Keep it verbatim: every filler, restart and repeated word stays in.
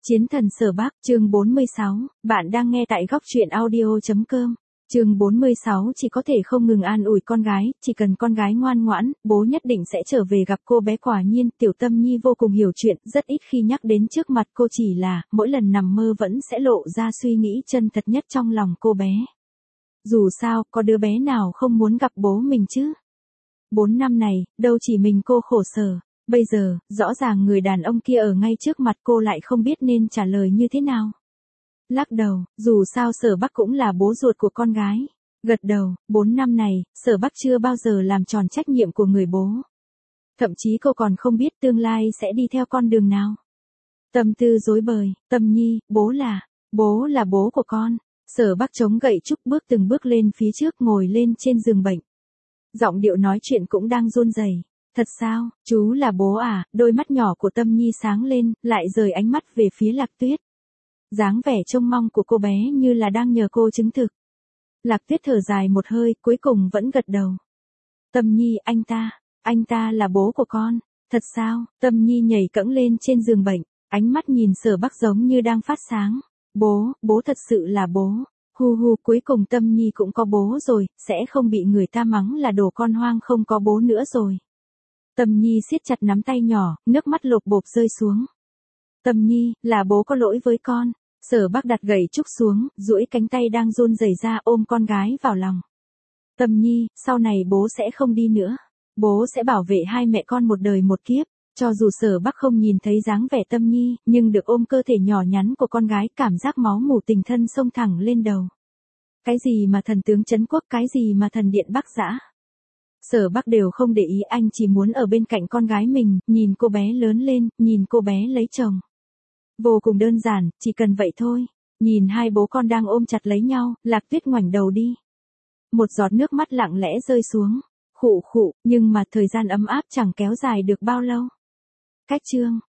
Chiến thần Sở Bắc, chương bốn mươi sáu, bạn đang nghe tại góc truyện audio chấm com. Chương bốn mươi sáu chỉ có thể không ngừng an ủi con gái, chỉ cần con gái ngoan ngoãn, bố nhất định sẽ trở về gặp cô bé. Quả nhiên, Tiểu Tâm Nhi vô cùng hiểu chuyện, rất ít khi nhắc đến trước mặt cô, chỉ là, mỗi lần nằm mơ vẫn sẽ lộ ra suy nghĩ chân thật nhất trong lòng cô bé. Dù sao, có đứa bé nào không muốn gặp bố mình chứ? Bốn năm này, đâu chỉ mình cô khổ sở. Bây giờ, rõ ràng người đàn ông kia ở ngay trước mặt cô lại không biết nên trả lời như thế nào. Lắc đầu, dù sao Sở Bắc cũng là bố ruột của con gái. Gật đầu, bốn năm này, Sở Bắc chưa bao giờ làm tròn trách nhiệm của người bố. Thậm chí cô còn không biết tương lai sẽ đi theo con đường nào. Tâm tư rối bời, Tâm Nhi, bố là, bố là bố của con. Sở Bắc chống gậy trúc bước từng bước lên phía trước, ngồi lên trên giường bệnh. Giọng điệu nói chuyện cũng đang run rẩy. Thật sao, chú là bố à? Đôi mắt nhỏ của Tâm Nhi sáng lên, lại rời ánh mắt về phía Lạc Tuyết. Dáng vẻ trông mong của cô bé như là đang nhờ cô chứng thực. Lạc Tuyết thở dài một hơi, cuối cùng vẫn gật đầu. Tâm Nhi, anh ta, anh ta là bố của con. Thật sao? Tâm Nhi nhảy cẫng lên trên giường bệnh, ánh mắt nhìn Sở Bắc giống như đang phát sáng. Bố, bố thật sự là bố. Hu hu, cuối cùng Tâm Nhi cũng có bố rồi, sẽ không bị người ta mắng là đồ con hoang không có bố nữa rồi. Tâm Nhi siết chặt nắm tay nhỏ, nước mắt lộp bộp rơi xuống. Tâm Nhi, là bố có lỗi với con. Sở Bắc đặt gậy trúc xuống, duỗi cánh tay đang run rẩy ra, ôm con gái vào lòng. Tâm Nhi, sau này bố sẽ không đi nữa. Bố sẽ bảo vệ hai mẹ con một đời một kiếp. Cho dù Sở Bắc không nhìn thấy dáng vẻ Tâm Nhi, nhưng được ôm cơ thể nhỏ nhắn của con gái, cảm giác máu mủ tình thân xông thẳng lên đầu. Cái gì mà thần tướng trấn quốc, cái gì mà thần điện Bắc Dã. Sở Bắc đều không để ý, anh chỉ muốn ở bên cạnh con gái mình, nhìn cô bé lớn lên, nhìn cô bé lấy chồng. Vô cùng đơn giản, chỉ cần vậy thôi. Nhìn hai bố con đang ôm chặt lấy nhau, Lạc Tuyết ngoảnh đầu đi. Một giọt nước mắt lặng lẽ rơi xuống. Khụ khụ, nhưng mà thời gian ấm áp chẳng kéo dài được bao lâu. Cách chương.